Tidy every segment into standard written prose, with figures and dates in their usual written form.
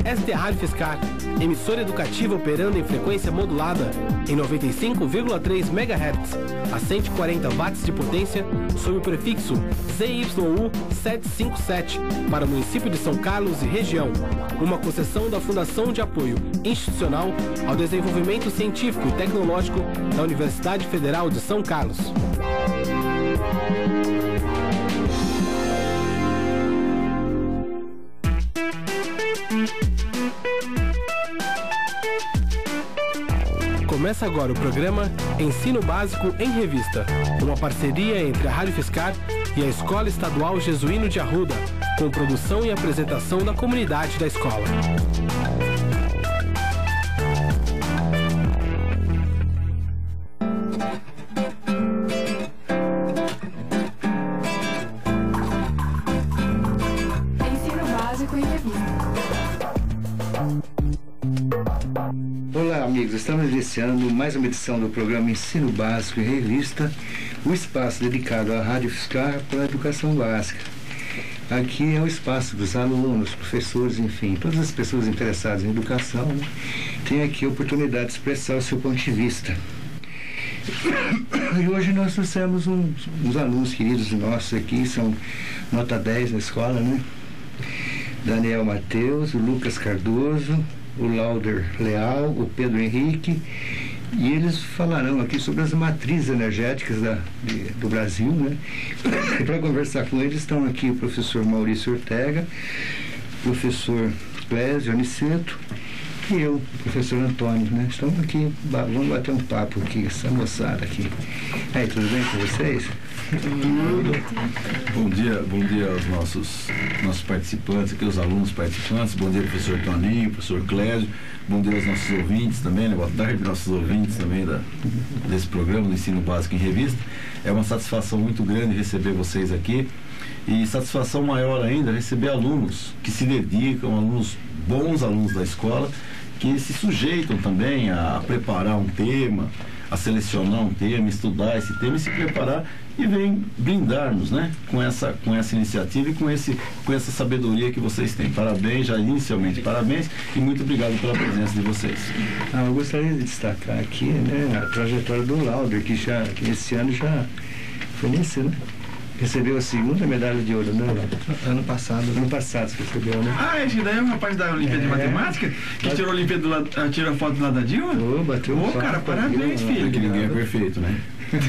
esta é a Rádio Fiscar, emissora educativa operando em frequência modulada em 95,3 MHz, a 140 watts de potência, sob o prefixo ZYU 757, para o município de São Carlos e região, uma concessão da Fundação de Apoio Institucional ao Desenvolvimento Científico e Tecnológico da Universidade Federal de São Carlos. Começa agora o programa Ensino Básico em Revista, uma parceria entre a Rádio Fiscar e a Escola Estadual Jesuíno de Arruda, com produção e apresentação da comunidade da escola. Ensino Básico em Revista. Olá, amigos, estamos iniciando mais uma edição do programa Ensino Básico em Revista, o espaço dedicado à Rádio Fiscar para a educação básica. Aqui é o espaço dos alunos, professores, enfim, todas as pessoas interessadas em educação, né, têm aqui a oportunidade de expressar o seu ponto de vista. E hoje nós trouxemos uns alunos queridos nossos aqui, são nota 10 na escola, né? Daniel Matheus, o Lucas Cardoso, o Lauder Leal, o Pedro Henrique, e eles falarão aqui sobre as matrizes energéticas do Brasil, né? E para conversar com eles estão aqui o professor Maurício Ortega, o professor Clésio Aniceto e eu, o professor Antônio, né? Estamos aqui, vamos bater um papo aqui, essa moçada aqui. Aí, tudo bem com vocês? Bom dia aos nossos participantes, aqui os alunos participantes. Bom dia, professor Toninho, professor Clésio. Bom dia aos nossos ouvintes também, né? Boa tarde, nossos ouvintes também desse programa do Ensino Básico em Revista. É uma satisfação muito grande receber vocês aqui e satisfação maior ainda receber alunos que se dedicam, bons alunos da escola, que se sujeitam também a preparar um tema, a selecionar um tema, estudar esse tema e se preparar e vem brindar-nos, né, com essa iniciativa e com essa sabedoria que vocês têm. Parabéns, já inicialmente parabéns e muito obrigado pela presença de vocês. Eu gostaria de destacar aqui, né, a trajetória do Lauder, que esse ano já foi nesse, né? Recebeu a segunda medalha de ouro, né? Ano passado você recebeu, né? Esse daí é o rapaz da Olimpíada de Matemática, que tirou a Olimpíada tirou a foto do lado da Dilma? Bateu um cara, parabéns, filho. Porque ninguém é perfeito, né?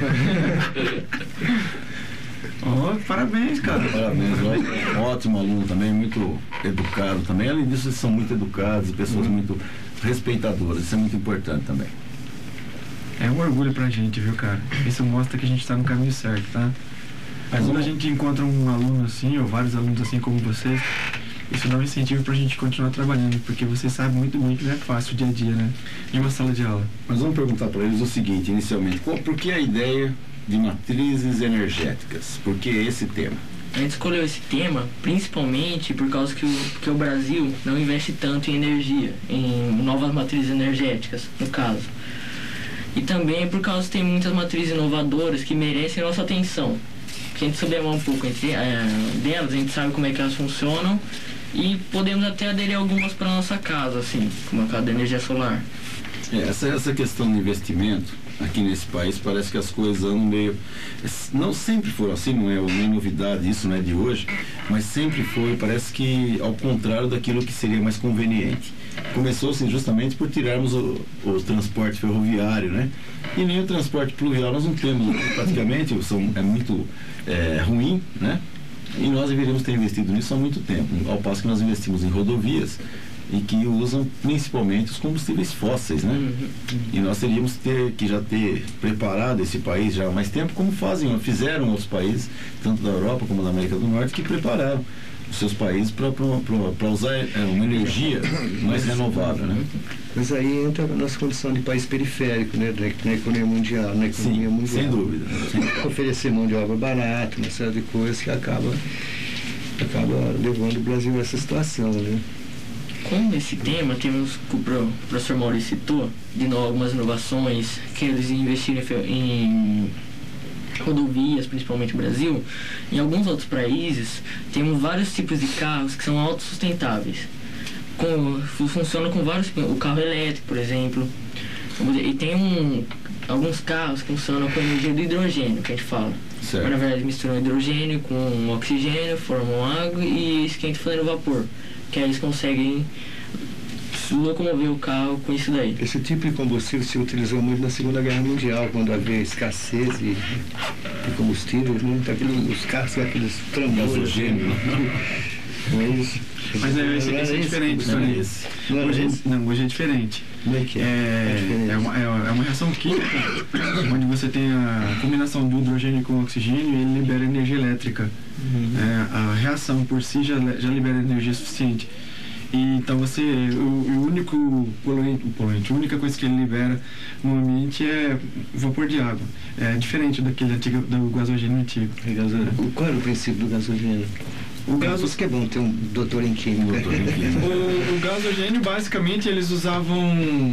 Parabéns, cara. Parabéns, ótimo aluno também, muito educado também. Além disso, eles são muito educados, pessoas muito respeitadoras. Isso é muito importante também. É um orgulho pra gente, viu, cara? Isso mostra que a gente tá no caminho certo, tá? Mas quando a gente encontra um aluno assim, ou vários alunos assim como vocês, isso dá um incentivo pra gente continuar trabalhando, porque vocês sabem muito bem que não é fácil o dia a dia, né? De uma sala de aula. Mas vamos perguntar para eles o seguinte, inicialmente, por que a ideia de matrizes energéticas? Por que esse tema? A gente escolheu esse tema principalmente por causa que o Brasil não investe tanto em energia, em novas matrizes energéticas, no caso. E também por causa que tem muitas matrizes inovadoras que merecem nossa atenção. Se a gente souber um pouco delas, a gente sabe como é que elas funcionam e podemos até aderir algumas para nossa casa, assim, como a casa da energia solar. Essa questão de investimento aqui nesse país, parece que as coisas andam meio... Não sempre foram assim, não é nem novidade, isso não é de hoje, mas sempre foi, parece que ao contrário daquilo que seria mais conveniente. Começou assim justamente por tirarmos o transporte ferroviário, né? E nem o transporte pluvial nós não temos praticamente, é muito ruim, né? E nós deveríamos ter investido nisso há muito tempo, ao passo que nós investimos em rodovias e que usam principalmente os combustíveis fósseis, né? E nós teríamos que já ter preparado esse país já há mais tempo, como fizeram outros países, tanto da Europa como da América do Norte, que prepararam os seus países para usar uma energia mais renovável, né? Mas aí entra a nossa condição de país periférico, né? Na economia mundial, sem dúvida. Oferecer mão de obra barata, uma série de coisas que acaba levando o Brasil a essa situação, né? Com esse tema, temos, o professor Maurício citou, de novo, algumas inovações que eles investiram em rodovias, principalmente no Brasil. Em alguns outros países, temos vários tipos de carros que são autossustentáveis. funciona com vários, o carro elétrico, por exemplo. E tem alguns carros que funcionam com energia do hidrogênio, que a gente fala. Certo. Mas, na verdade, misturam hidrogênio com oxigênio, formam água e esquenta fazendo vapor. Que aí eles conseguem locomover o carro com isso daí. Esse tipo de combustível se utilizou muito na Segunda Guerra Mundial, quando havia escassez de combustíveis, né? Então, os carros com aqueles trambolhos. Gasogênio, Não é isso? Mas esse é diferente, Não é né? esse. Hoje é diferente. Como é que é? É uma reação química onde você tem a combinação do hidrogênio com o oxigênio e ele libera energia elétrica. A reação por si já libera energia suficiente. E então o único poluente, a única coisa que ele libera no ambiente é vapor de água. É diferente daquele antigo, do gasogênio antigo. Qual era o princípio do gasogênio? Por isso que é bom ter um doutor em química. O gasogênio, basicamente, eles usavam...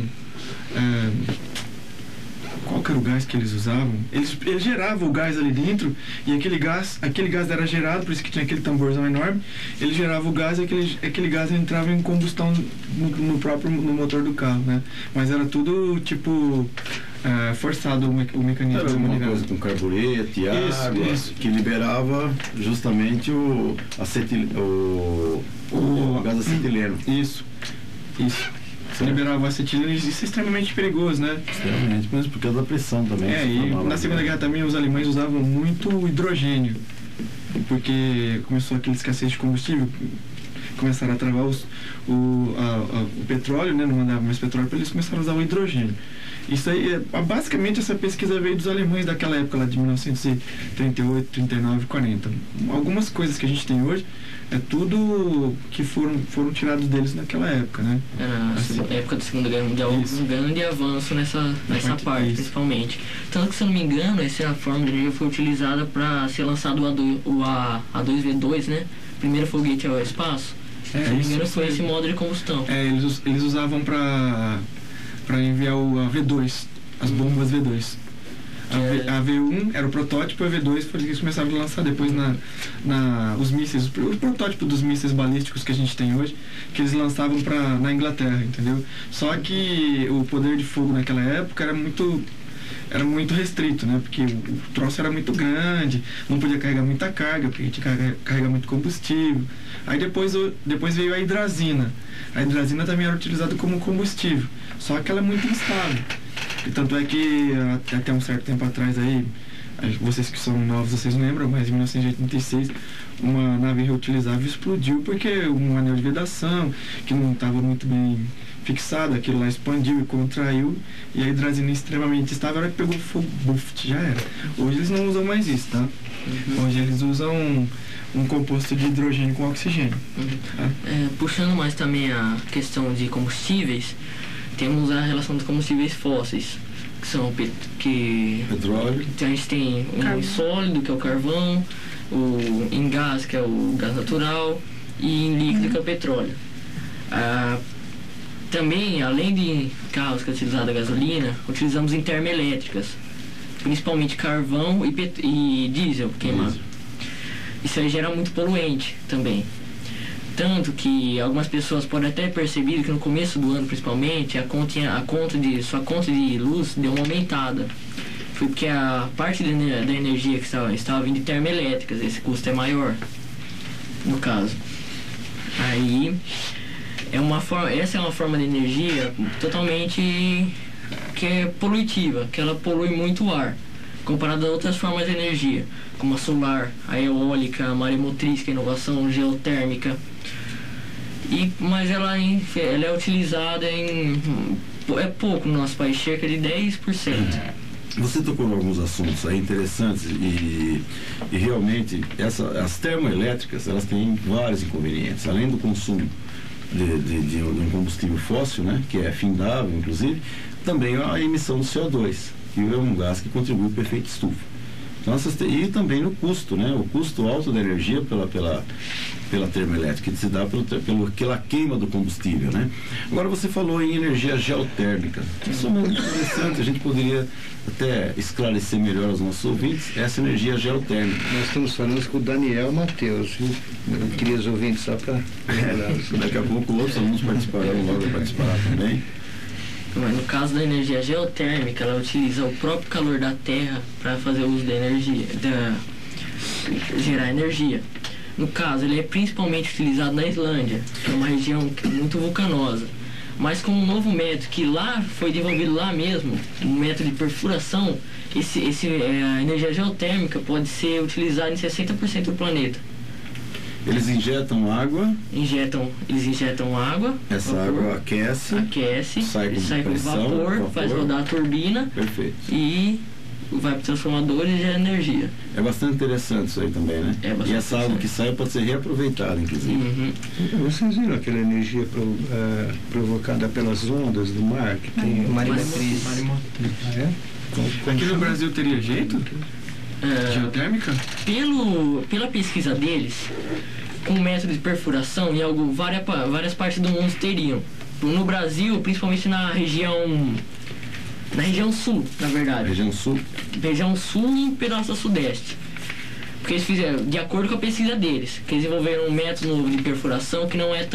qual que era o gás que eles usavam? Eles geravam o gás ali dentro e aquele gás era gerado, por isso que tinha aquele tamborzão enorme. Ele gerava o gás e aquele gás entrava em combustão no motor do carro, né? Mas era tudo, tipo... forçado o mecanismo. Era alguma coisa com carburete, água, que liberava justamente o gás acetileno. Isso. Liberava o acetileno, isso é extremamente perigoso, né? Extremamente, mas por causa da pressão também. E na Segunda Guerra também os alemães usavam muito hidrogênio, porque começou aquela escassez de combustível, começaram a travar o petróleo, né? Não mandava mais petróleo para eles, começaram a usar o hidrogênio. Isso aí, basicamente, essa pesquisa veio dos alemães daquela época, lá de 1938, 39, 40. Algumas coisas que a gente tem hoje, é tudo que foram tirados deles naquela época, né? Na época da Segunda Guerra Mundial, um grande avanço nessa parte, principalmente. Tanto que, se eu não me engano, essa forma de energia foi utilizada para ser lançado o A2V2, né? Primeiro foguete ao espaço. Se não me engano, foi esse modo de combustão. Eles usavam para enviar o V2, as bombas V2. A V1 era o protótipo, a V2 foi o que eles começaram a lançar depois os mísseis, o protótipo dos mísseis balísticos que a gente tem hoje, que eles lançavam na Inglaterra, entendeu? Só que o poder de fogo naquela época era muito restrito, né? Porque o troço era muito grande, não podia carregar muita carga, porque tinha que carregar muito combustível. Aí depois veio a hidrazina. A hidrazina também era utilizada como combustível, só que ela é muito instável. E tanto é que até um certo tempo atrás aí, vocês que são novos, vocês lembram, mas em 1986 uma nave reutilizável explodiu porque um anel de vedação que não estava muito bem fixado, aquilo lá expandiu e contraiu, e a hidrazina extremamente estável, a hora que pegou fogo, já era. Hoje eles não usam mais isso, tá? Hoje eles usam um composto de hidrogênio com oxigênio. Tá? Puxando mais também a questão de combustíveis, temos a relação dos combustíveis fósseis, que são petróleo. Então a gente tem em sólido, que é o carvão, em gás, que é o gás natural, e em líquido, que é o petróleo. Também, além de carros que é utilizada a gasolina, utilizamos em termoelétricas, principalmente carvão e diesel queimado. Isso aí gera muito poluente também. Tanto que algumas pessoas podem até perceber que no começo do ano, principalmente, sua conta de luz deu uma aumentada. Foi porque a parte da energia que estava vindo de termoelétricas, esse custo é maior, no caso. Aí, essa é uma forma de energia totalmente que é poluitiva, que ela polui muito o ar, comparado a outras formas de energia, como a solar, a eólica, a maremotriz, que é inovação geotérmica. Mas ela é utilizada é pouco no nosso país, cerca de 10%. Você tocou em alguns assuntos aí interessantes e realmente as termoelétricas, elas têm vários inconvenientes. Além do consumo de um combustível fóssil, né, que é findável, inclusive, também a emissão do CO2, que é um gás que contribui para o efeito estufa. Então, e também no custo, né? O custo alto da energia pela termoelétrica, que se dá pela queima do combustível, né? Agora você falou em energia geotérmica. Isso é muito interessante, a gente poderia até esclarecer melhor aos nossos ouvintes essa energia geotérmica. Nós estamos falando com o Daniel Matheus, viu? Eu queria os ouvintes só para lembrar. Daqui a pouco outros alunos participarão, logo participará também. Mas no caso da energia geotérmica, ela utiliza o próprio calor da Terra para fazer uso da energia, gerar energia. No caso, ele é principalmente utilizado na Islândia, que é uma região muito vulcanosa. Mas com um novo método que lá foi desenvolvido lá mesmo, um método de perfuração, a energia geotérmica pode ser utilizada em 60% do planeta. Eles injetam água. Eles injetam água. Essa vapor, água aquece. Sai com pressão, vapor, faz rodar a turbina. Perfeito. E vai para o transformador e gera energia. É bastante interessante isso aí também, né? E essa água que sai pode ser reaproveitada, inclusive. Uhum. Vocês viram aquela energia provocada pelas ondas do mar? Que tem Marimotriz. Aqui no Brasil teria jeito? Geotérmica? Pela pesquisa deles, com o método de perfuração, várias partes do mundo teriam. No Brasil, principalmente na região sul, na verdade. Região sul E um pedaço da sudeste. Porque eles fizeram, de acordo com a pesquisa deles, que eles desenvolveram um método novo de perfuração que não é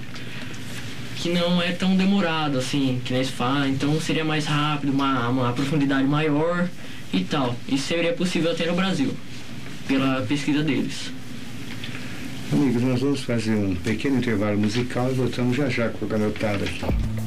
tão demorado assim, que eles falam, então seria mais rápido, uma profundidade maior e tal. Isso seria possível até no Brasil, pela pesquisa deles. Amigos, nós vamos fazer um pequeno intervalo musical e voltamos já com a garotada aqui.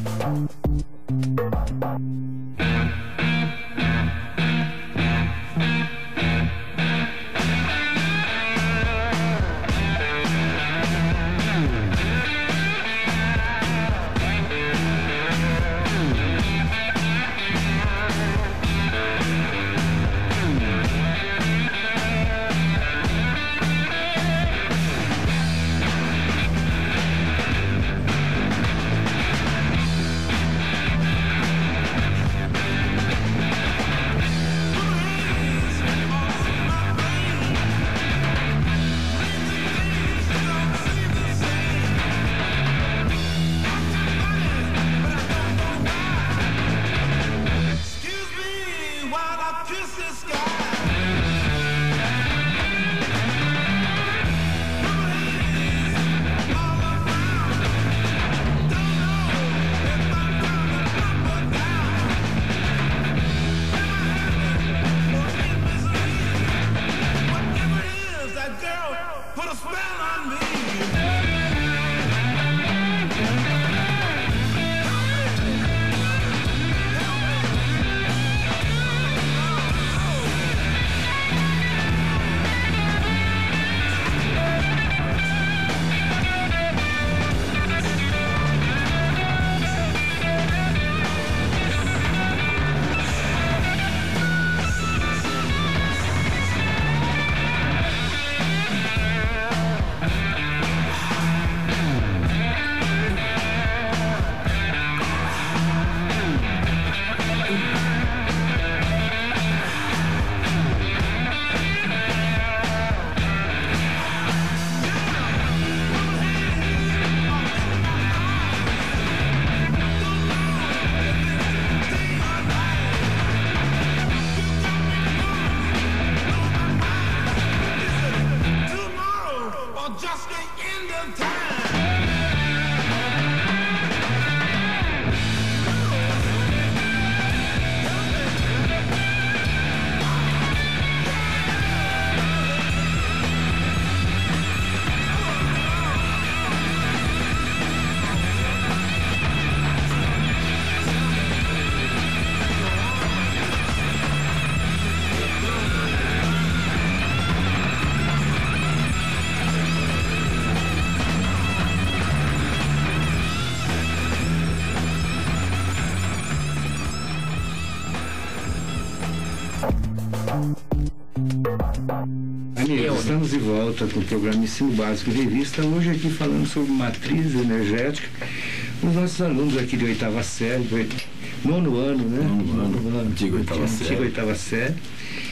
Amigos, estamos de volta com o programa Ensino Básico em Revista, hoje aqui falando sobre matriz energética. Os nossos alunos aqui de 8ª série, nono ano, né? Nono ano, antiga 8ª série. Antiga 8ª série.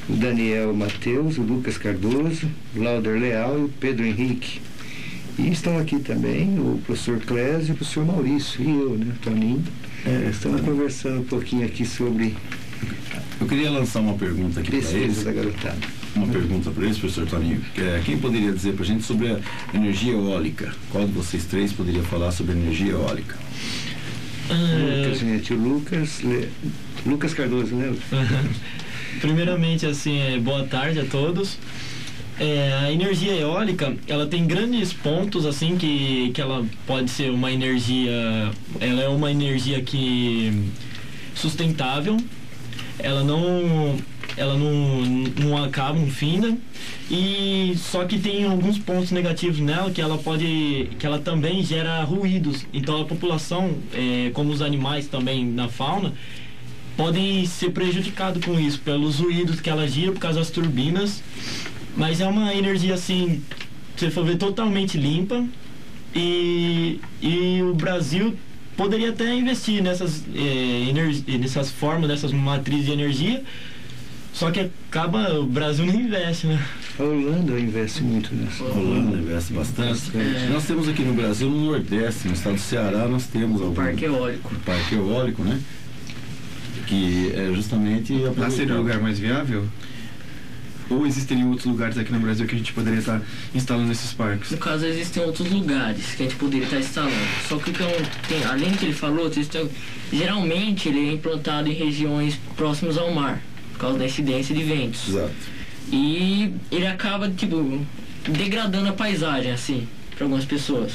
o Daniel Matheus, o Lucas Cardoso, o Lauder Leal e o Pedro Henrique. E estão aqui também o professor Clésio e o professor Maurício, e eu, né, Toninho. Estamos conversando um pouquinho aqui sobre Eu queria lançar uma pergunta aqui para eles. pesquisa da garotada. Uma pergunta para eles, professor Toninho. Quem poderia dizer para a gente sobre a energia eólica? Qual de vocês três poderia falar sobre a energia eólica? Lucas, gente, o Lucas Cardoso, né? Primeiramente, assim, boa tarde a todos. A energia eólica, ela tem grandes pontos, assim, que ela pode ser uma energia... Ela é uma energia que sustentável, ela não acaba, não finda, e só que tem alguns pontos negativos nela, que ela também gera ruídos. Então a população, como os animais também na fauna, podem ser prejudicados com isso, pelos ruídos que ela gira por causa das turbinas. Mas é uma energia, assim, se você for ver, totalmente limpa, e o Brasil poderia até investir nessas formas, nessas matrizes de energia, só que o Brasil não investe, né? A Holanda investe muito nessa. A Holanda investe bastante. Nós temos aqui no Brasil, no Nordeste, no estado do Ceará, nós temos algum Parque eólico. Parque eólico, né? Que é justamente... Lá seria o lugar mais viável? Ou existiriam outros lugares aqui no Brasil que a gente poderia estar instalando esses parques? No caso, existem outros lugares que a gente poderia estar instalando. Só que além do que ele falou, geralmente ele é implantado em regiões próximas ao mar, por causa da incidência de ventos. Exato. E ele acaba, degradando a paisagem, assim, para algumas pessoas.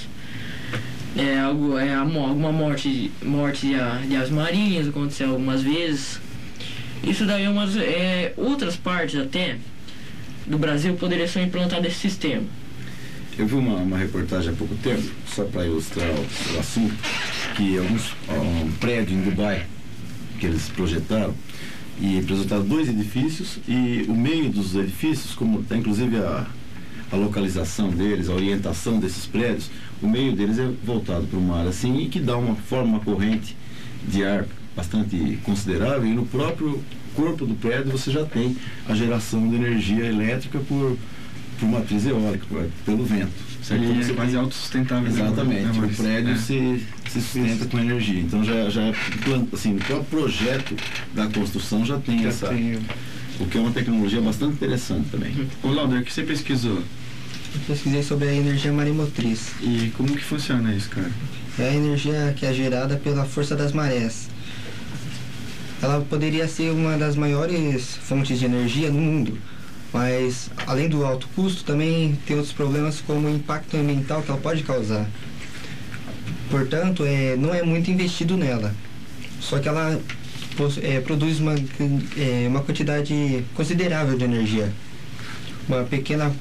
Alguma morte de aves marinhas aconteceu algumas vezes. Isso daí outras partes até do Brasil poderia ser implantado esse sistema. Eu vi uma reportagem há pouco tempo, só para ilustrar o assunto, que um prédio em Dubai que eles projetaram, e projetaram 2 edifícios, e o meio dos edifícios, como inclusive a localização deles, a orientação desses prédios, o meio deles é voltado para o mar, assim, e que dá uma corrente de ar bastante considerável, e no próprio corpo do prédio você já tem a geração de energia elétrica por matriz eólica, pelo vento. Certo? Ele é quase autossustentável. Exatamente, o prédio se sustenta com energia. Então já assim, o próprio projeto da construção já tem o que é uma tecnologia bastante interessante também. Ô Lauder, o que você pesquisou? Eu pesquisei sobre a energia marimotriz. E como que funciona isso, cara? É a energia que é gerada pela força das marés. Ela poderia ser uma das maiores fontes de energia no mundo, mas além do alto custo, também tem outros problemas como o impacto ambiental que ela pode causar. Portanto, não é muito investido nela. Só que ela produz uma quantidade considerável de energia. Uma pequena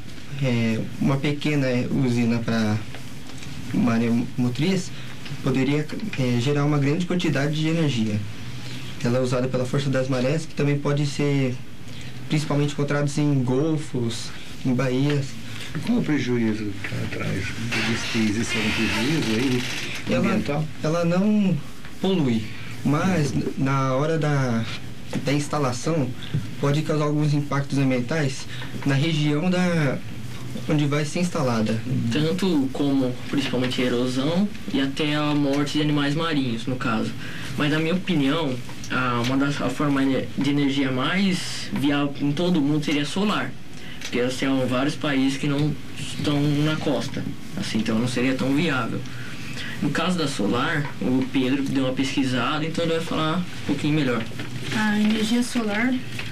usina para maremotriz poderia gerar uma grande quantidade de energia. Ela é usada pela força das marés, que também pode ser principalmente encontrados em golfos, em baías. Qual o prejuízo que ela traz? Diz que existe algum prejuízo aí ambiental? Ela não polui, mas na hora da instalação pode causar alguns impactos ambientais na região onde vai ser instalada. Tanto como, principalmente, a erosão e até a morte de animais marinhos, no caso. Mas, na minha opinião, a forma de energia mais viável em todo o mundo seria solar. Porque tem vários países que não estão na costa, assim, então não seria tão viável. No caso da solar, o Pedro deu uma pesquisada, então ele vai falar um pouquinho melhor. A energia solar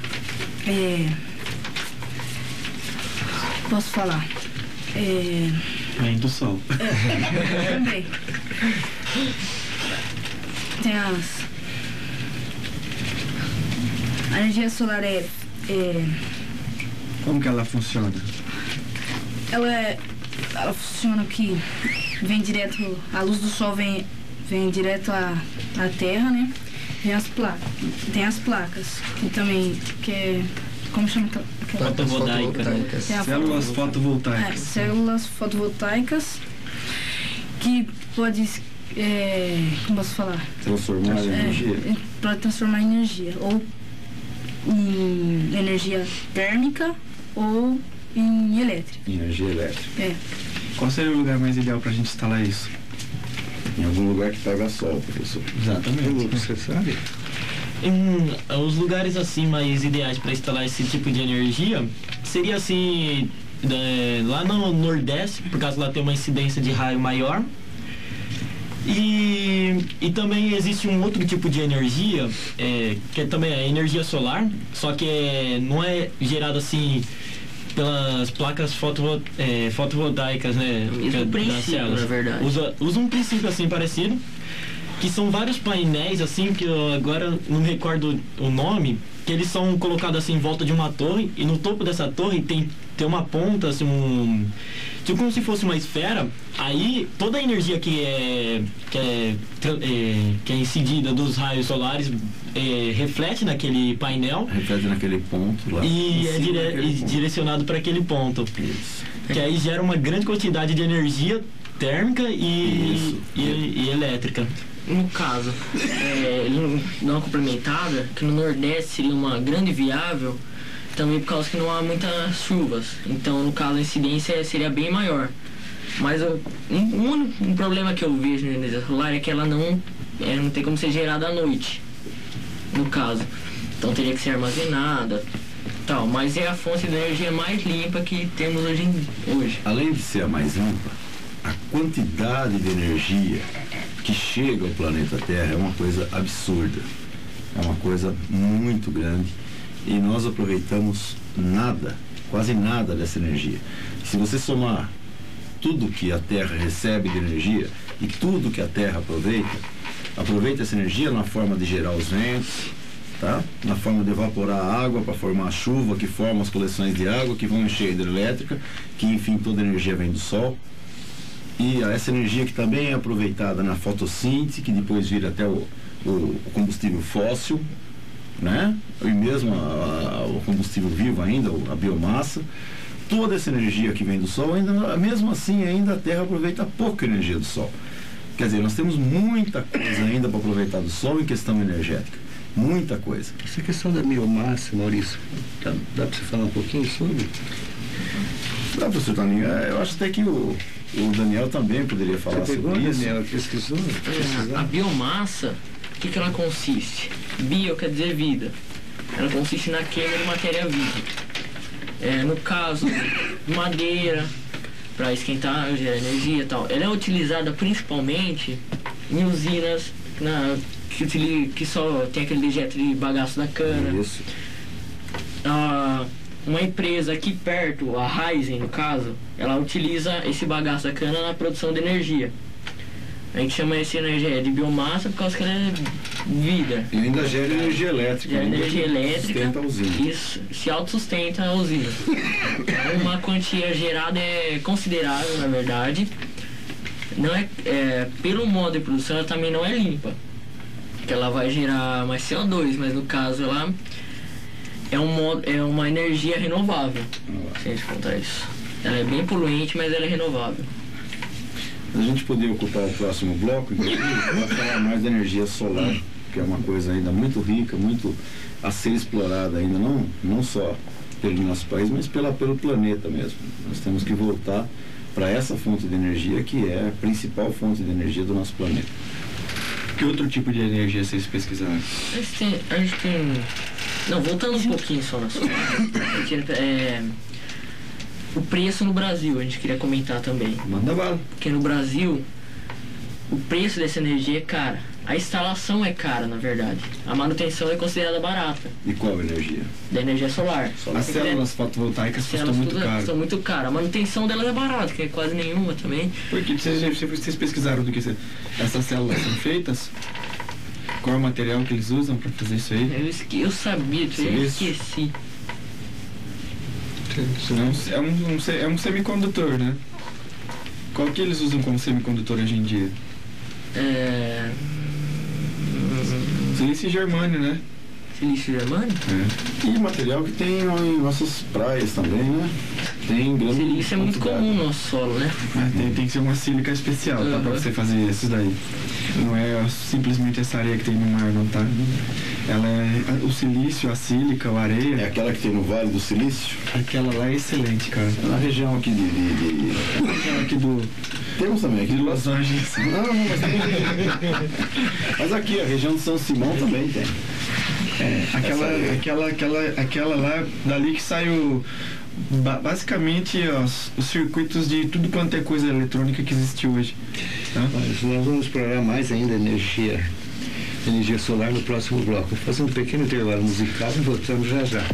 posso falar? Vem do sol. Também. Tem a energia solar Como que ela funciona? Ela funciona que vem direto, a luz do sol vem direto à terra, né? Tem as placas, que também, como chama aquela? Fotovoltaica. Células fotovoltaicas. Células fotovoltaicas, que pode, como posso falar? Transformar em energia. Pode transformar em energia, ou em energia térmica ou em elétrica. Energia elétrica. É. Qual seria o lugar mais ideal pra gente instalar isso? Em algum lugar que pega sol, professor. Exatamente. Você sabe? Os lugares assim mais ideais para instalar esse tipo de energia seria assim lá no Nordeste, por causa lá tem uma incidência de raio maior. E também existe um outro tipo de energia, que é também a energia solar, só que não é gerada assim pelas placas fotovoltaicas, né? Mesmo princípio, na verdade. Usa um princípio assim parecido, que são vários painéis assim, que eu agora não me recordo o nome, que eles são colocados assim em volta de uma torre, e no topo dessa torre tem uma ponta, assim, tipo como se fosse uma esfera. Aí toda a energia que é incidida dos raios solares reflete naquele painel. Reflete naquele ponto lá. E é direcionado para aquele ponto. Isso. Que aí gera uma grande quantidade de energia térmica e elétrica. No caso, ele dá uma complementada, que no Nordeste seria uma grande viável, também por causa que não há muitas chuvas. Então, no caso, a incidência seria bem maior. Mas um problema que eu vejo na energia solar é que ela não tem como ser gerada à noite, no caso. Então, teria que ser armazenada, tal. Mas é a fonte de energia mais limpa que temos hoje. Além de ser a mais limpa, a quantidade de energia que chega ao planeta Terra é uma coisa absurda. É uma coisa muito grande. E nós aproveitamos quase nada dessa energia. Se você somar tudo que a Terra recebe de energia e tudo que a Terra aproveita essa energia na forma de gerar os ventos, tá? Na forma de evaporar a água para formar a chuva, que forma as coleções de água, que vão encher a hidrelétrica, que enfim toda a energia vem do Sol. E essa energia que também é aproveitada na fotossíntese, que depois vira até o combustível fóssil, né? E mesmo o combustível vivo ainda, a biomassa. Toda essa energia que vem do Sol, mesmo assim ainda a Terra aproveita pouca energia do Sol. Quer dizer, nós temos muita coisa ainda para aproveitar do Sol em questão energética. Muita coisa. Essa questão da biomassa, Maurício, dá para você falar um pouquinho sobre? Dá, professor Toninho. Eu acho até que o Daniel também poderia falar sobre isso. Daniel, pesquisou? A biomassa, o que ela consiste? Bio quer dizer vida. Ela consiste na queima de matéria viva. No caso, madeira, para esquentar, gerar energia e tal. Ela é utilizada principalmente em usinas que só tem aquele dejeto de bagaço da cana. Isso. Uma empresa aqui perto, a Ryzen no caso, ela utiliza esse bagaço da cana na produção de energia. A gente chama essa energia de biomassa por causa que ela é vida. E ainda gera energia elétrica. Gera energia elétrica. Sustenta a usina. Isso, se autossustenta a usina. Uma quantia gerada é considerável, na verdade. Não pelo modo de produção, ela também não é limpa. Porque ela vai gerar mais CO2, mas no caso ela é uma energia renovável. Se a gente contar isso. Ela é bem poluente, mas ela é renovável. A gente poderia ocupar o próximo bloco, inclusive, para falar mais da energia solar, que é uma coisa ainda muito rica, muito a ser explorada ainda, não só pelo nosso país, mas pelo planeta mesmo. Nós temos que voltar para essa fonte de energia que é a principal fonte de energia do nosso planeta. Que outro tipo de energia vocês pesquisaram? A gente tem... Não, voltando um pouquinho só na solar, o preço no Brasil, a gente queria comentar também. Manda bala. Porque no Brasil, o preço dessa energia é cara. A instalação é cara, na verdade. A manutenção é considerada barata. E qual energia? Da energia solar. As células fotovoltaicas custam muito caro. Custam muito caro. A manutenção delas é barata, que é quase nenhuma também. Porque vocês pesquisaram do que essas células são feitas? Qual é o material que eles usam para fazer isso aí? Eu sabia, eu esqueci. É um semicondutor, né? Qual que eles usam como semicondutor hoje em dia? Silício germânio, né? Silício germânio? E material que tem em nossas praias também, né? tem grande Silício é muito quantidade. comum no nosso solo, né? Tem que ser uma sílica especial, tá? Pra você fazer isso daí. Não é simplesmente essa areia que tem no mar, não, tá? Ela é o silício, a sílica, a areia. É aquela que tem no Vale do Silício? Aquela lá é excelente, cara. Na região aqui Aquela aqui do... Temos também aqui de do Los Angeles. Não, mas tem. Mas aqui, a região de São Simão também tem. Aquela lá, dali que sai basicamente os circuitos de tudo quanto é coisa eletrônica que existe hoje. Tá? Mas nós vamos explorar mais ainda a energia solar no próximo bloco. Vou fazer um pequeno intervalo musical e voltamos já já.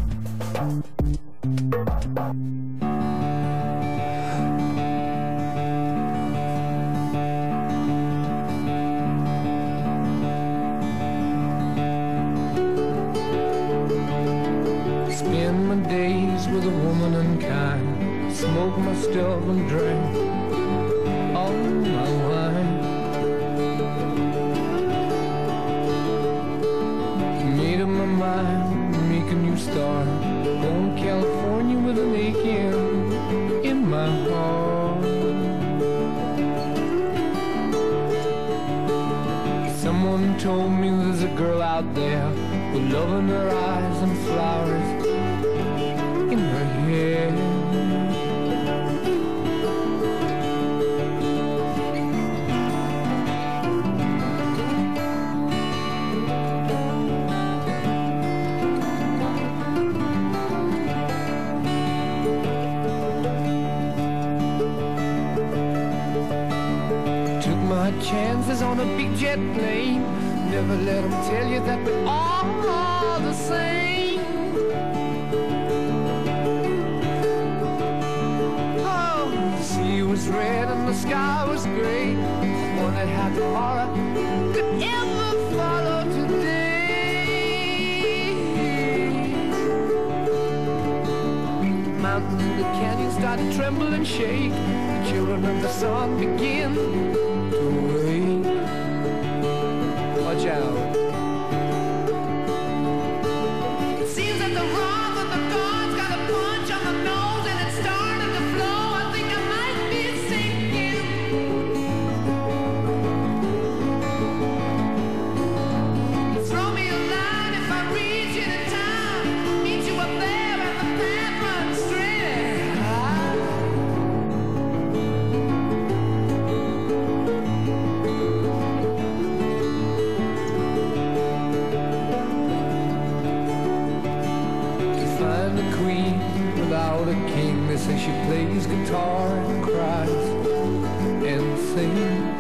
Spend my days with a woman unkind, smoke my stuff and drink all my wine. Made up my mind, make a new start, going to California with an aching in my heart. Someone told me there's a girl out there with love in her eyes and flowers in her hair. Took my chances on a big jet plane. Never let them tell you that we're all the same. Oh, the sea was red and the sky was gray. Wondered how tomorrow could ever follow today. Mountains and the canyons started to tremble and shake. The children of the sun begin to wake. Watch out. It seems that the wrath of the gods got a punch on the nose and it started to flow. I think I might be sinking. Throw me a line if I reach it in time. Meet you up there and the path runs straight. Find a queen without a king. They say she plays guitar and cries and sings.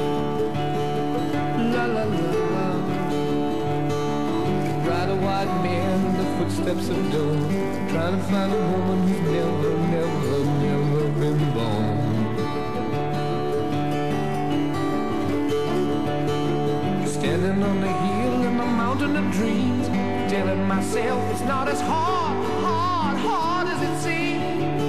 La la la la. Ride a white man in the footsteps of doom, trying to find a woman who's never, never, never been born. Standing on the hill in the mountain of dreams, telling myself it's not as hard as it seems.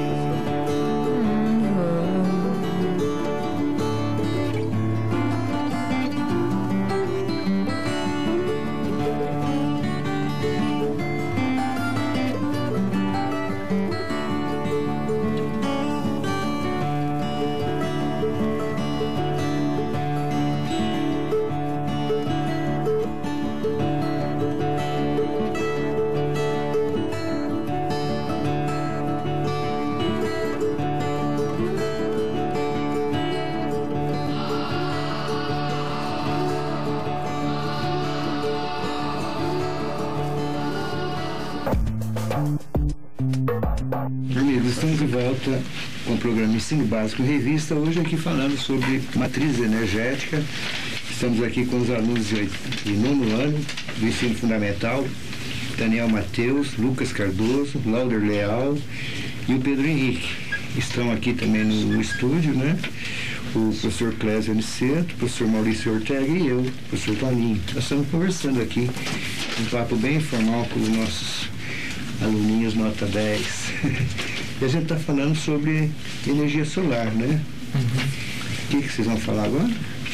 Amigos, estamos de volta com o programa Ensino Básico Revista, hoje aqui falando sobre matriz energética. Estamos aqui com os alunos de 9º ano do Ensino Fundamental, Daniel Matheus, Lucas Cardoso, Lauder Leal e o Pedro Henrique. Estão aqui também no estúdio, né? O professor Clésio Aniceto, o professor Maurício Ortega e eu, o professor Toninho. Nós estamos conversando aqui, um papo bem informal com os nossos aluninhos nota 10. E a gente está falando sobre energia solar, né? O que vocês vão falar agora?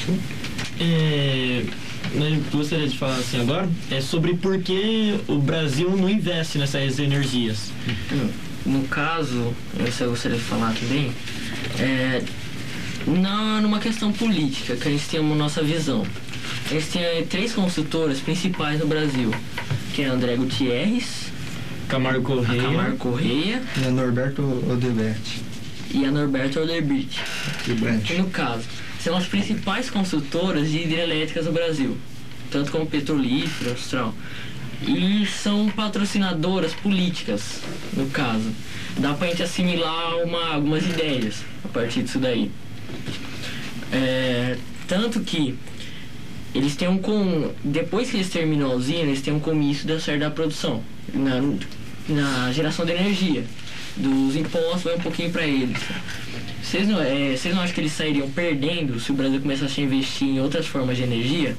Eu gostaria de falar assim agora sobre por que o Brasil não investe nessas energias. no caso, eu gostaria de falar também, numa questão política, que a gente tem uma nossa visão. A gente tem 3 consultoras principais no Brasil, que é a André Gutierrez, Camargo Correia E a Norberto Odebrecht. e a Norberto Odebrecht. Que no caso, são as principais consultoras de hidrelétricas no Brasil, tanto como petrolífera, austral. E são patrocinadoras políticas, no caso. Dá pra gente assimilar algumas ideias a partir disso daí. Tanto que eles têm depois que eles terminam a usina, eles têm um comício da série da produção, na geração de energia. Dos impostos vai um pouquinho para eles. Vocês não acham que eles sairiam perdendo se o Brasil começasse a investir em outras formas de energia?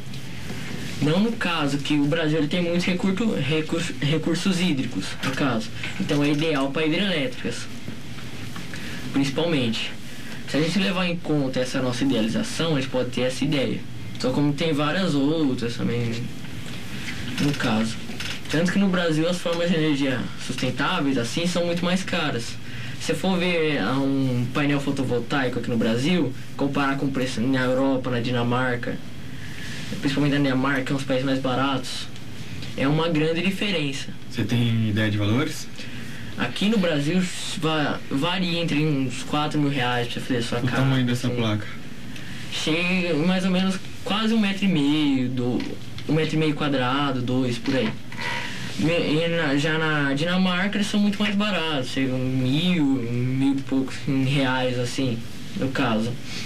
Não no caso que o Brasil ele tem muitos recursos hídricos, no caso. Então é ideal para hidrelétricas, principalmente. Se a gente levar em conta essa nossa idealização, a gente pode ter essa ideia. Só como tem várias outras também, no caso. Tanto que no Brasil as formas de energia sustentáveis assim são muito mais caras. Se for ver um painel fotovoltaico aqui no Brasil, comparar com o preço na Europa, na Dinamarca, principalmente na Dinamarca, que é um dos países mais baratos, é uma grande diferença. Você tem ideia de valores? Aqui no Brasil varia entre uns 4 mil reais pra você fazer a sua casa. O tamanho dessa placa? Chega mais ou menos quase 1,5 metro, 1,5 metro quadrado, 2 por aí. Já na Dinamarca eles são muito mais baratos, chegam 1.000 e poucos reais assim, no caso.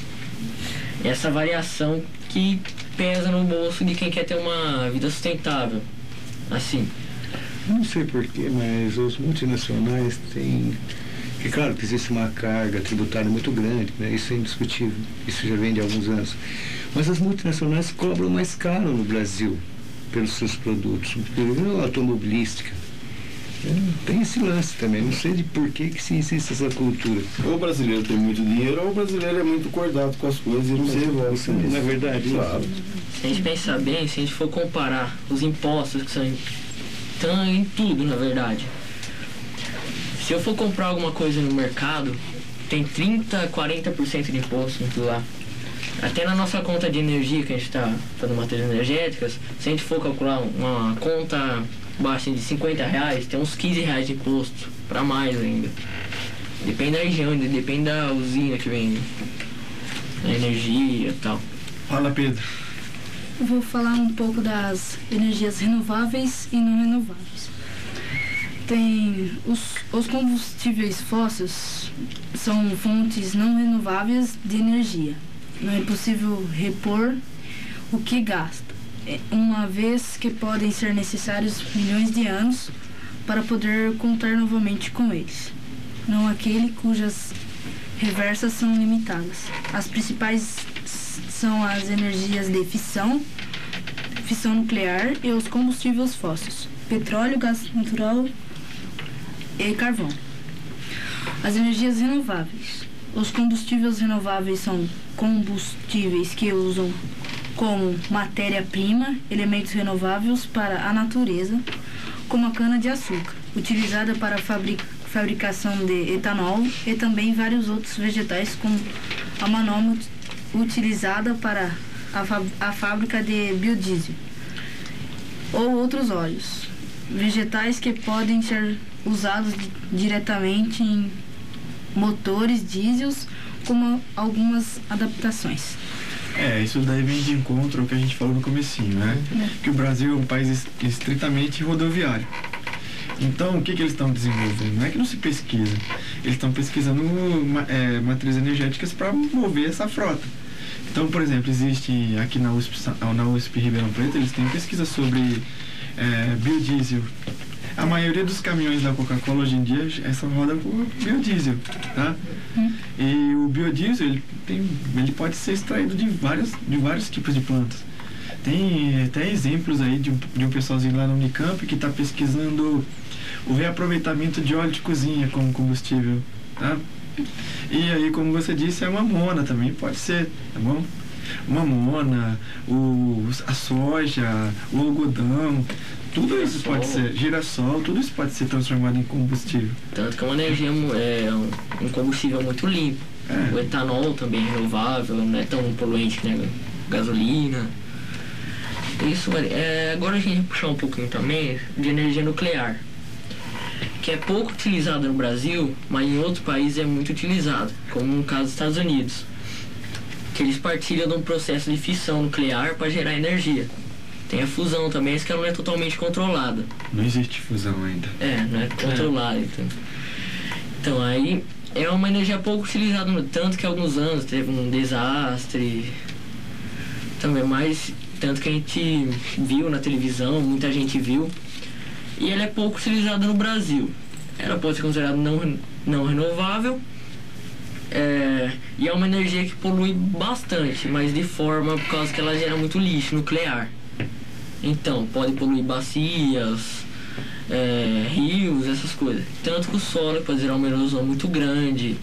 Essa variação que pesa no bolso de quem quer ter uma vida sustentável, assim. Não sei porquê, mas os multinacionais têm... Que claro que existe uma carga tributária muito grande, né? Isso é indiscutível, isso já vem de alguns anos. Mas as multinacionais cobram mais caro no Brasil pelos seus produtos, inclusive a automobilística. Tem esse lance também, não sei de por que se existe essa cultura. Ou o brasileiro tem muito dinheiro, ou o brasileiro é muito cordado com as coisas e não se revolta. Isso não é verdade? Claro. Se a gente pensar bem, se a gente for comparar os impostos que estão em tudo, na verdade. Se eu for comprar alguma coisa no mercado, tem 30%, 40% de imposto em tudo lá. Até na nossa conta de energia, que a gente está fazendo matérias energéticas, se a gente for calcular uma conta baixa de 50 reais, tem uns 15 reais de imposto, para mais ainda. Depende da região, depende da usina que vem, da energia e tal. Fala, Pedro. Eu vou falar um pouco das energias renováveis e não renováveis. Tem os combustíveis fósseis são fontes não renováveis de energia. Não é possível repor o que gasta, uma vez que podem ser necessários milhões de anos para poder contar novamente com eles. Não aquele cujas reversas são limitadas. As principais são as energias de fissão nuclear e os combustíveis fósseis, petróleo, gás natural e carvão. As energias renováveis. Os combustíveis renováveis são combustíveis que usam como matéria-prima elementos renováveis para a natureza, como a cana-de-açúcar, utilizada para a fabricação de etanol e também vários outros vegetais, como a manoma utilizada para a fábrica de biodiesel, ou outros óleos. Vegetais que podem ser usados diretamente em motores diesels, como algumas adaptações. Isso daí vem de encontro ao que a gente falou no comecinho, né? Que o Brasil é um país estritamente rodoviário. Então, o que eles estão desenvolvendo? Não é que não se pesquisa. Eles estão pesquisando matrizes energéticas para mover essa frota. Então, por exemplo, existe aqui na USP Ribeirão Preto, eles têm pesquisa sobre biodiesel. A maioria dos caminhões da Coca-Cola hoje em dia só roda por biodiesel, tá? E o biodiesel, ele pode ser extraído de vários tipos de plantas. Tem até exemplos aí de um pessoalzinho lá na Unicamp que está pesquisando o reaproveitamento de óleo de cozinha como combustível, tá? E aí, como você disse, a mamona também pode ser, tá bom? mamona, a soja, o algodão, tudo isso pode ser, girassol, tudo isso pode ser transformado em combustível. Tanto que é uma energia, um combustível muito limpo. O etanol também é renovável, não é tão poluente que a gasolina. Isso, agora a gente vai puxar um pouquinho também de energia nuclear, que é pouco utilizada no Brasil, mas em outros países é muito utilizada, como no caso dos Estados Unidos, que eles partilham de um processo de fissão nuclear para gerar energia. Tem a fusão também, mas que ela não é totalmente controlada. Não existe fusão ainda. Não é controlada. Então aí é uma energia pouco utilizada, tanto que há alguns anos teve um desastre também, mas tanto que a gente viu na televisão, muita gente viu, e ela é pouco utilizada no Brasil. Ela pode ser considerada não renovável, e é uma energia que polui bastante, mas de forma por causa que ela gera muito lixo nuclear. Então, pode poluir bacias, rios, essas coisas. Tanto que o solo pode gerar uma erosão muito grande,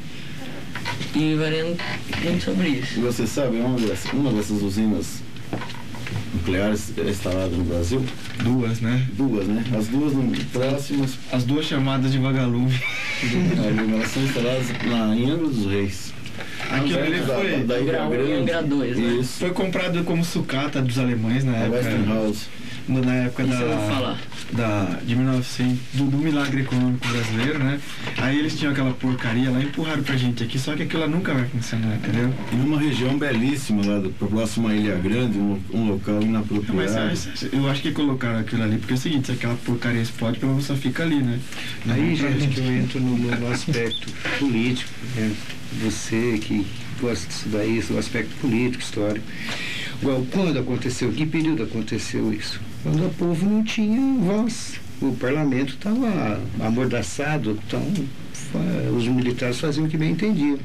e variando muito sobre isso. E você sabe, uma dessas usinas nucleares instalada no Brasil? Duas, né? As duas próximas. As duas chamadas de vagalume. Elas são instaladas em Angra dos Reis. Aquilo ali foi da Ilha Grande. Angra 2, né? Isso. Foi comprado como sucata dos alemães na época. Westinghouse. Na época de 1900, do milagre econômico brasileiro, né? Aí eles tinham aquela porcaria lá, empurraram pra gente aqui, só que aquilo lá nunca vai funcionar, entendeu? E numa região belíssima lá, próximo à Ilha Grande, um local inapropriado. Mas eu acho que colocaram aquilo ali, porque é o seguinte, se aquela porcaria explode, pelo menos só fica ali, né? Aí, gente, que eu entro no aspecto político, né? Você que gosta de estudar isso, o aspecto político, histórico. Igual, quando aconteceu, que período aconteceu isso? Quando o povo não tinha voz. O parlamento estava amordaçado, então os militares faziam o que bem entendiam.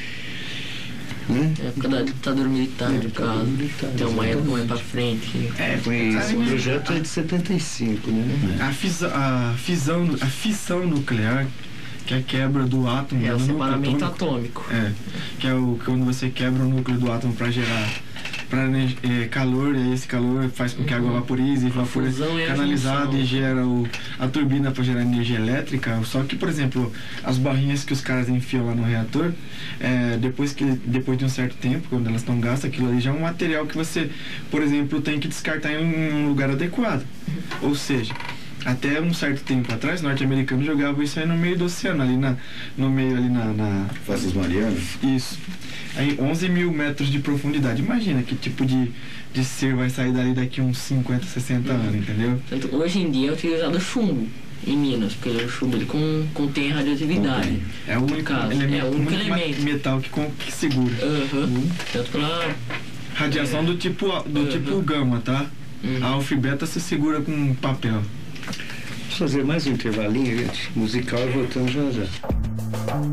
Né? Época da ditadura militar, no caso. Tem uma época mais pra frente. Foi isso. O projeto é de 75, né? A fissão nuclear, que é a quebra do átomo. É o separamento atômico. Que é quando você quebra o núcleo do átomo para gerar calor, e esse calor faz com que a água vaporize, evapora canalizado e gera a turbina para gerar energia elétrica. Só que, por exemplo, as barrinhas que os caras enfiam lá no reator, depois de um certo tempo, quando elas estão gastas, aquilo ali já é um material que você, por exemplo, tem que descartar em um lugar adequado. Ou seja, até um certo tempo atrás, norte-americanos jogavam isso aí no meio do oceano, ali no meio ali na Fossas Marianas? Isso. Aí 11 mil metros de profundidade. Imagina que tipo de ser vai sair dali daqui uns 50, 60 anos, entendeu? Tanto, hoje em dia é utilizado chumbo em Minas, porque o chumbo ele contém radioatividade. É o único elemento metal que segura. Tanto pela radiação do tipo gama, tá? A alfa-beta se segura com papel. Vamos fazer mais um intervalinho, gente, musical, e voltamos já.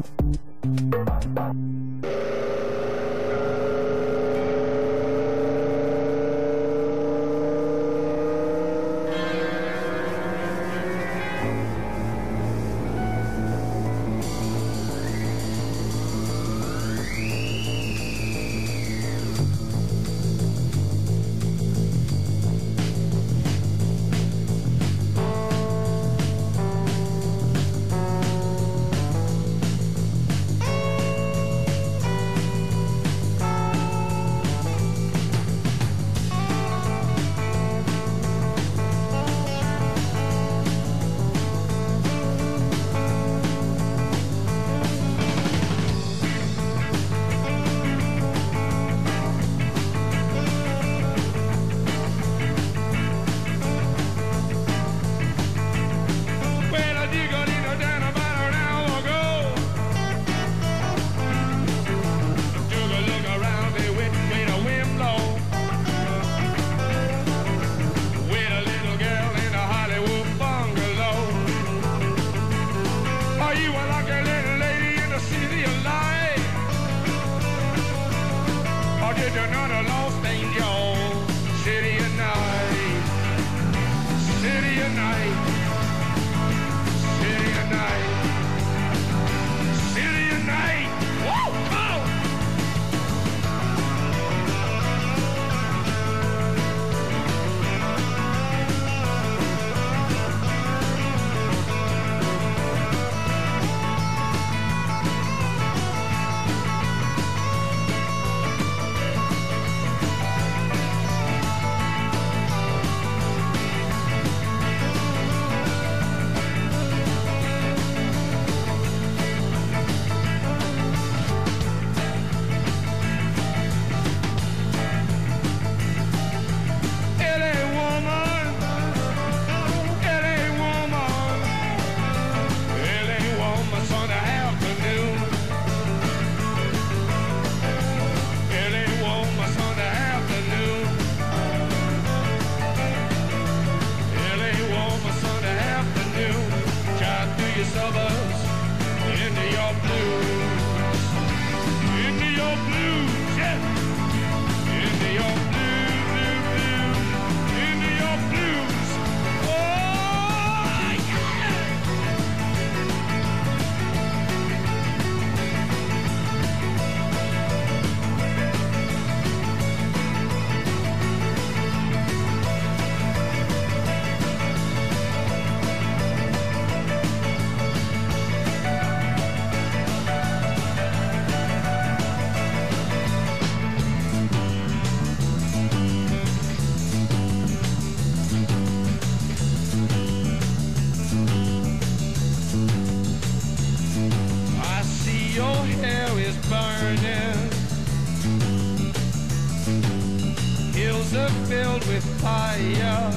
hearts are filled with fire.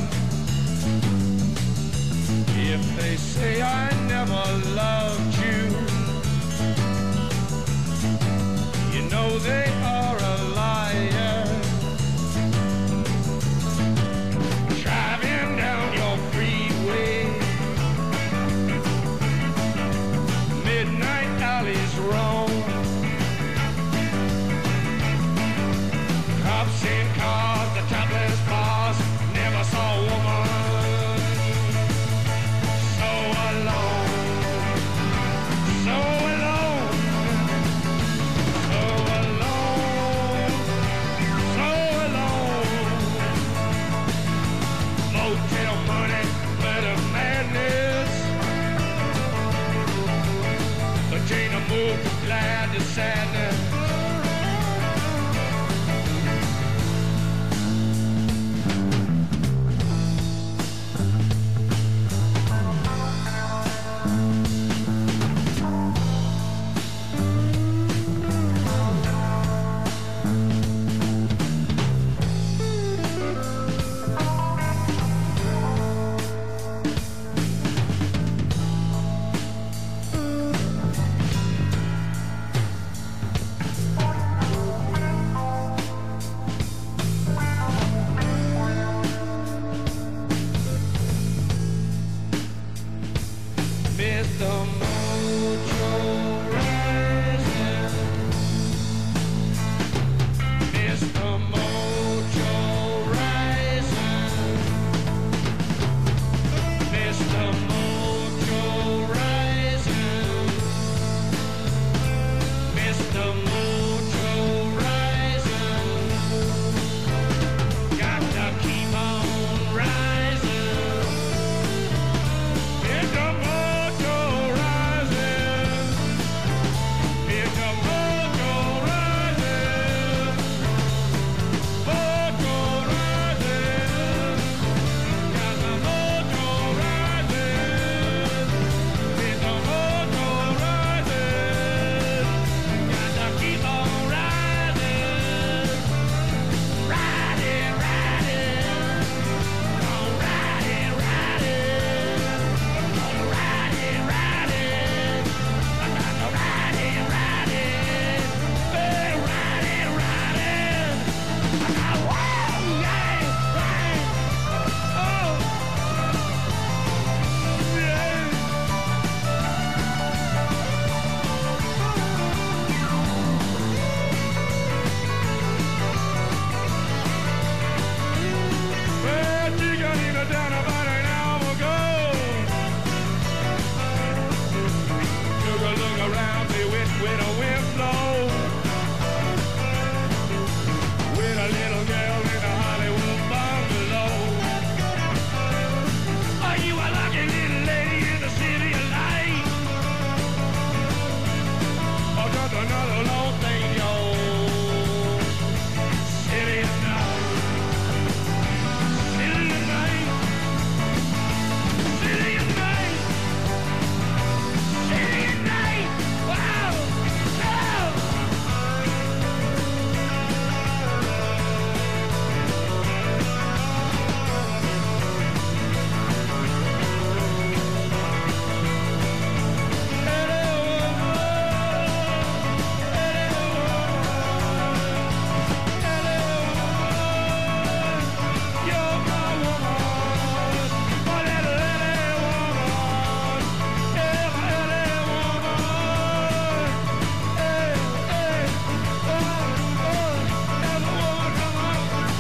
If they say I never loved you, you know they are a liar. Driving down your freeway, midnight alleys roam, cops in cars, the topless bars, never saw a woman so alone, so alone, so alone, so alone. Motel money, better madness, but Jane moved from glad to sadness. Mr. Mojo rising, Mr. Mojo rising, Mr. Mojo rising, Mr. Mojo rising, got to keep on rising. Mr. Mojo rising, Mr. Mojo rising, Mojo rising, got the mojo rising, Mr. Mojo rising, got to keep on rising, riding, riding, on riding, riding, on riding, riding, I got to riding, riding, hey, riding, riding, I got wow, yeah, right, oh, yeah. Well, Chicanina down about an hour ago. Took a look around, see which way the wind blows. With a little girl in a Hollywood bungalow. Are you a lucky little lady in the city of light? Or just another long thing, yo? City of night. City of night. City of night. City of night. Wow. Wow. You're my woman. My little woman. Yeah, my little woman. Hey, hey, oh, every woman, come on.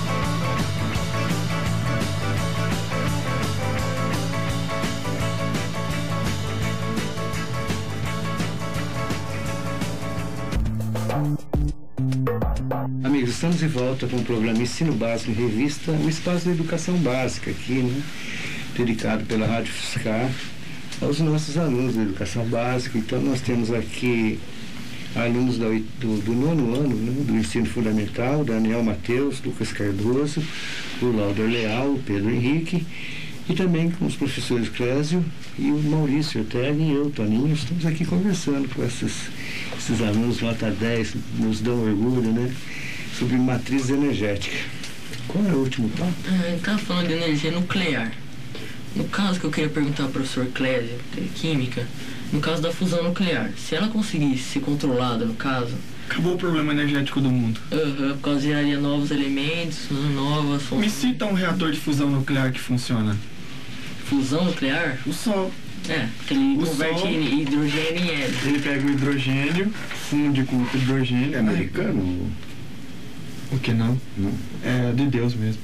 Amigos, estamos de volta com o programa Ensino Básico em Revista, um espaço de educação básica aqui, né? Dedicado pela Rádio Fiscar aos nossos alunos da educação básica. Então nós temos aqui alunos do nono ano, né, do ensino fundamental, Daniel Matheus, Lucas Cardoso, o Lauder Leal, o Pedro Henrique, e também com os professores Clésio e o Maurício Ortega e eu, Toninho. Estamos aqui conversando com esses alunos nota 10, nos dão orgulho, né, sobre matriz energética. Qual é o último ponto? A gente estava falando de energia nuclear. No caso que eu queria perguntar ao professor Clésio, de Química, no caso da fusão nuclear, se ela conseguisse ser controlada, no caso... Acabou o problema energético do mundo. Por causa geraria novos elementos, novas... Me cita um reator de fusão nuclear que funciona. Fusão nuclear? O Sol. Porque ele converte hidrogênio em hélio. Ele pega o hidrogênio, funde com o hidrogênio. É americano? O que não? Não. É de Deus mesmo.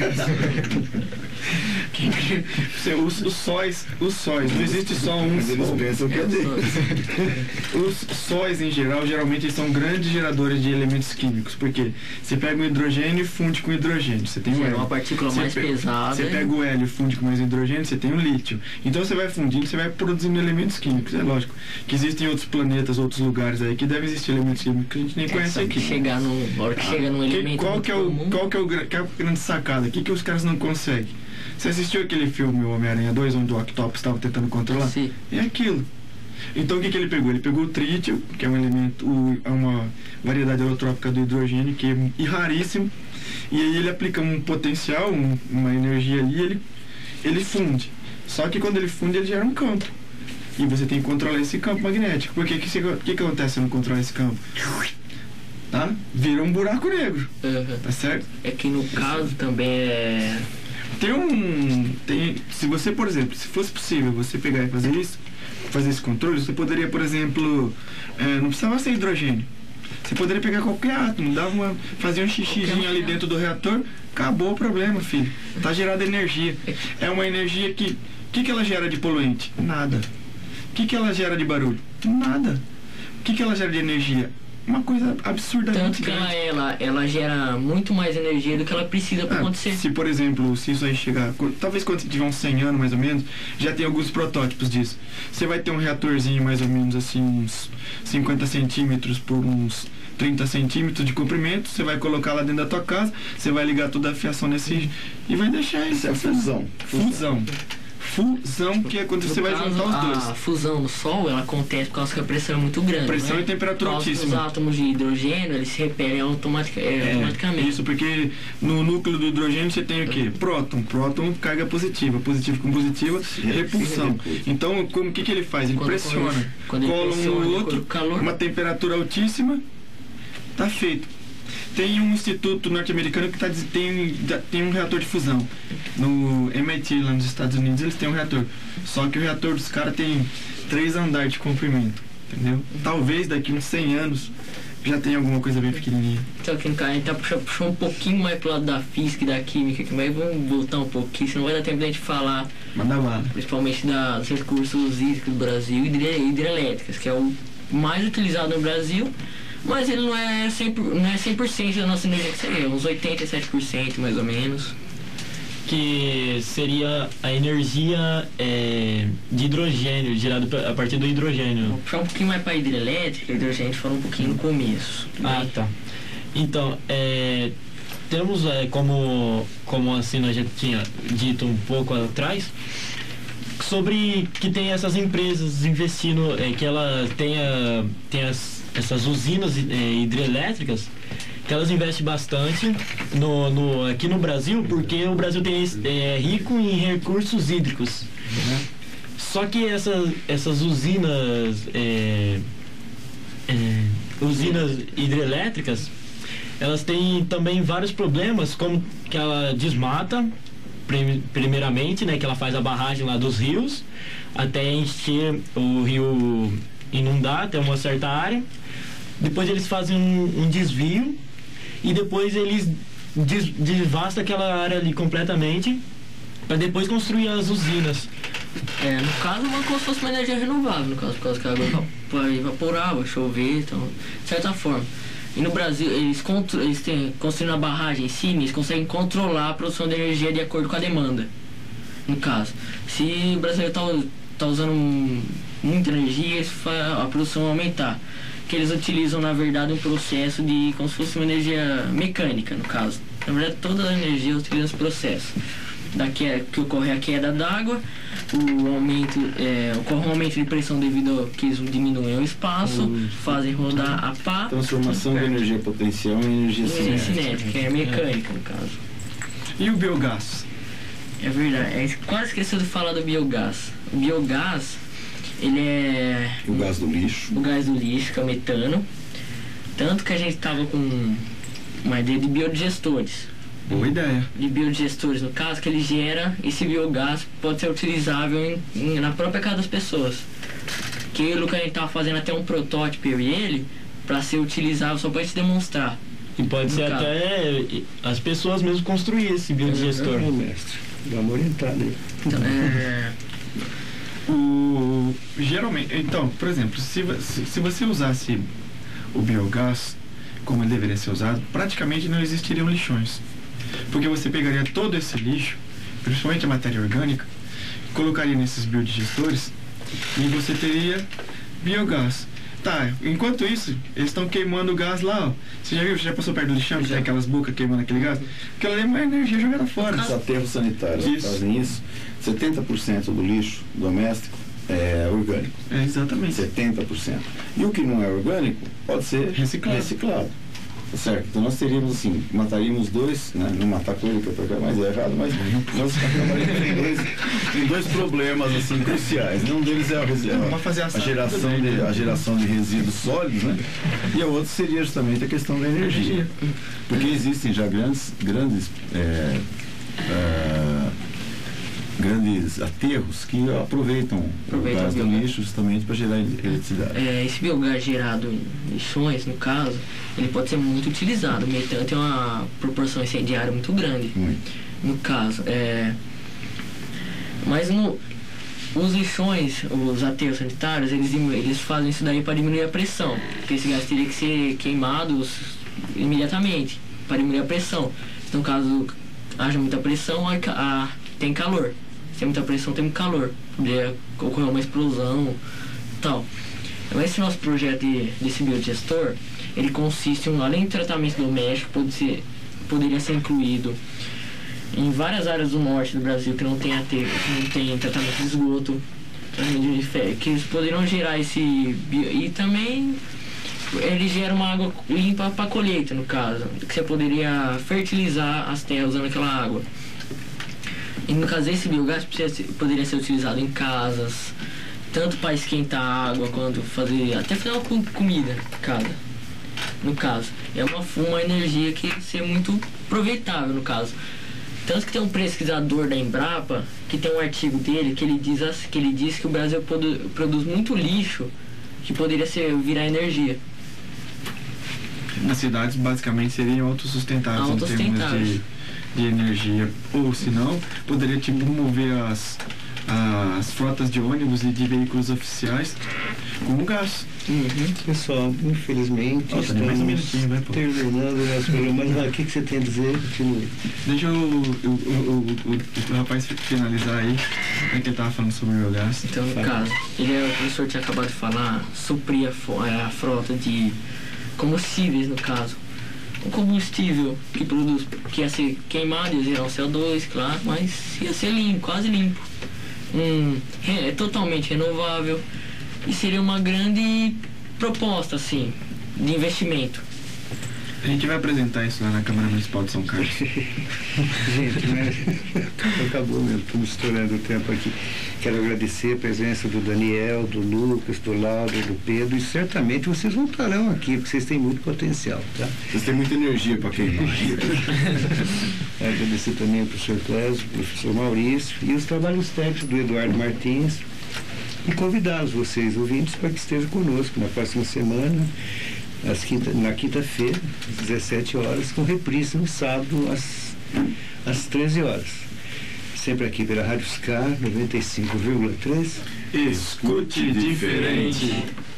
Os sóis, não existe só um. Mas eles pensam que é deles. Os sóis em geral, geralmente eles são grandes geradores de elementos químicos, porque você pega o hidrogênio e funde com hidrogênio, você tem o hélio. Uma partícula mais pesada. Você pega o hélio e funde com mais hidrogênio, você tem o lítio. Então você vai fundindo, você vai produzindo elementos químicos. É lógico que existem outros planetas, outros lugares aí que devem existir elementos químicos que a gente nem conhece aqui. Chegar na hora que chega num elemento. Qual que é a grande sacada? O que os caras não conseguem? Você assistiu aquele filme, o Homem-Aranha 2, onde o Octopus estava tentando controlar? Sim. É aquilo. Então o que ele pegou? Ele pegou o trítio, que é um elemento, é uma variedade holotrópica do hidrogênio, que é raríssimo, e aí ele aplica um potencial, uma energia ali, e ele funde. Só que quando ele funde, ele gera um campo. E você tem que controlar esse campo magnético. Porque o que acontece se não controlar esse campo? Tá? Vira um buraco negro. Tá certo? É que no caso também é... Se você, por exemplo, se fosse possível você pegar e fazer esse controle, você poderia, por exemplo, não precisava ser hidrogênio. Você poderia pegar qualquer átomo, fazer um xixizinho ali dentro do reator, acabou o problema, filho. Tá gerada energia. É uma energia que... O que ela gera de poluente? Nada. O que ela gera de barulho? Nada. O que ela gera de energia? Uma coisa absurdamente grande. Tanto que ela gera muito mais energia do que ela precisa para acontecer. Se, por exemplo, se isso aí chegar... Talvez quando tiver uns 100 anos, mais ou menos, já tem alguns protótipos disso. Você vai ter um reatorzinho, mais ou menos, assim, uns 50 centímetros por uns 30 centímetros de comprimento. Você vai colocar lá dentro da tua casa, você vai ligar toda a fiação nesse... E vai deixar isso. Isso é fusão. Fusão, que é quando você vai juntar os dois. A fusão no Sol, ela acontece por causa que a pressão é muito grande. Pressão e temperatura altíssima. Os átomos de hidrogênio, eles se repelem automaticamente. Isso, porque no núcleo do hidrogênio você tem o quê? Próton, carga positiva, positivo com positiva, repulsão. Então, o que ele faz? Ele pressiona, cola um no outro, uma temperatura altíssima, tá feito. Tem um instituto norte-americano que tem um reator de fusão. No MIT, lá nos Estados Unidos, eles têm um reator. Só que o reator dos caras tem 3 andares de comprimento, entendeu? Talvez daqui uns 100 anos já tenha alguma coisa bem pequenininha. Então, aqui no cara, a gente tá puxando um pouquinho mais pro lado da física e da química, mas vamos voltar um pouquinho, senão vai dar tempo de a gente falar. Manda bala. Principalmente dos recursos hídricos do Brasil e hidrelétricas, que é o mais utilizado no Brasil. Mas ele não é 100% da nossa energia que seria, uns 87% mais ou menos. Que seria a energia de hidrogênio, gerada a partir do hidrogênio. Vou puxar um pouquinho mais para a hidrelétrica, a hidrogênio a gente falou um pouquinho no começo. Ah, tá. Então, temos, como assim nós já tinha dito um pouco atrás, sobre que tem essas empresas investindo, que ela tem essas usinas hidrelétricas, que elas investem bastante aqui no Brasil, porque o Brasil é rico em recursos hídricos. Só que essas usinas hidrelétricas, elas têm também vários problemas, como que ela desmata, primeiramente, né, que ela faz a barragem lá dos rios, até encher o rio, inundar até uma certa área. Depois eles fazem um desvio e depois eles devastam aquela área ali completamente para depois construir as usinas. No caso, é como se fosse uma energia renovável, no caso, por causa que a água vai evaporar, vai chover, então, de certa forma. E no Brasil, eles construindo a barragem em si, eles conseguem controlar a produção de energia de acordo com a demanda. No caso, se o brasileiro está usando muita energia, a produção vai aumentar. Que eles utilizam, na verdade, um processo de como se fosse uma energia mecânica, no caso. Na verdade, toda a energia utiliza esse processo. Que ocorre a queda d'água, ocorre um aumento de pressão devido a que eles diminuem o espaço, fazem rodar a pá. Transformação de energia potencial em energia cinética. Que é mecânica, no caso. E o biogás? É verdade, quase esqueci de falar do biogás. O biogás, ele é... O gás do lixo. O gás do lixo, que é o metano. Tanto que a gente tava com uma ideia de biodigestores. Boa ideia. De biodigestores, no caso, que ele gera esse biogás, pode ser utilizável na própria casa das pessoas. Que o Lucas, a gente tava fazendo até um protótipo, eu e ele, para ser utilizável, só pra gente demonstrar. E pode ser até as pessoas mesmo construir esse biodigestor. Mestre, dá uma orientada aí. Então, Geralmente, então, por exemplo, se você usasse o biogás como ele deveria ser usado, praticamente não existiriam lixões. Porque você pegaria todo esse lixo, principalmente a matéria orgânica, colocaria nesses biodigestores e você teria biogás. Tá, enquanto isso, eles estão queimando o gás lá, ó. Você já viu? Você já passou perto do lixão? Que tem aquelas bocas queimando aquele gás? Aquilo ali é uma energia jogada fora. Os aterros sanitários que fazem isso, 70% do lixo doméstico é orgânico. É, exatamente. 70%. E o que não é orgânico pode ser reciclado. Tá certo? Então nós teríamos assim, mataríamos dois, né? Não matar coelho, que é mais errado, mas nós acabaríamos em dois problemas assim cruciais. Um deles é a geração de resíduos sólidos, né? E a outra seria justamente a questão da energia. Porque existem já grandes aterros que aproveitam o gás do lixo justamente para gerar eletricidade. Esse biogás gerado em lixões, no caso, ele pode ser muito utilizado. O metano tem uma proporção incendiária muito grande. No caso, mas os lixões, os aterros sanitários, eles fazem isso daí para diminuir a pressão, porque esse gás teria que ser queimado imediatamente para diminuir a pressão. Então, caso haja muita pressão, tem calor. Se tem muita pressão, tem muito calor. Poderia ocorrer uma explosão e tal. Mas esse nosso projeto desse biodigestor, ele consiste além do tratamento doméstico, poderia ser incluído em várias áreas do norte do Brasil que não tem aterro, que não tem tratamento de esgoto, que eles poderiam gerar e também ele gera uma água limpa para colheita, no caso, que você poderia fertilizar as terras usando aquela água. E no caso, esse biogás poderia ser utilizado em casas, tanto para esquentar a água quanto até fazer uma comida em casa. No caso, é uma energia que seria muito aproveitável, no caso. Tanto que tem um pesquisador da Embrapa que tem um artigo dele que ele diz que o Brasil produz muito lixo que poderia virar energia. As cidades basicamente seriam autossustentáveis em termos de energia, ou se não, poderia mover as frotas de ônibus e de veículos oficiais com gás. Pessoal, infelizmente estamos terminando o nosso programa. Mas o que você tem a dizer? Continue. Deixa o rapaz finalizar aí, que ele estava falando sobre o gás. Então, no caso, o professor tinha acabado de falar, suprir a frota de combustíveis, no caso. Um combustível que ia ser queimado, ia gerar um CO2, claro, mas ia ser limpo, quase limpo. É totalmente renovável e seria uma grande proposta, assim, de investimento. A gente vai apresentar isso lá na Câmara Municipal de São Carlos. Gente, acabou mesmo, estamos estourando o tempo aqui. Quero agradecer a presença do Daniel, do Lucas, do Lauro, do Pedro, e certamente vocês voltarão aqui, porque vocês têm muito potencial, tá? Vocês têm muita energia para queimar. Agradecer também ao professor Clésio, ao professor Maurício, e os trabalhos técnicos do Eduardo Martins, e convidá-los, vocês ouvintes, para que estejam conosco na próxima semana, na quinta-feira, às 17 horas, com reprise no sábado, às 13 horas. Sempre aqui pela Rádio Ska 95,3. Escute diferente.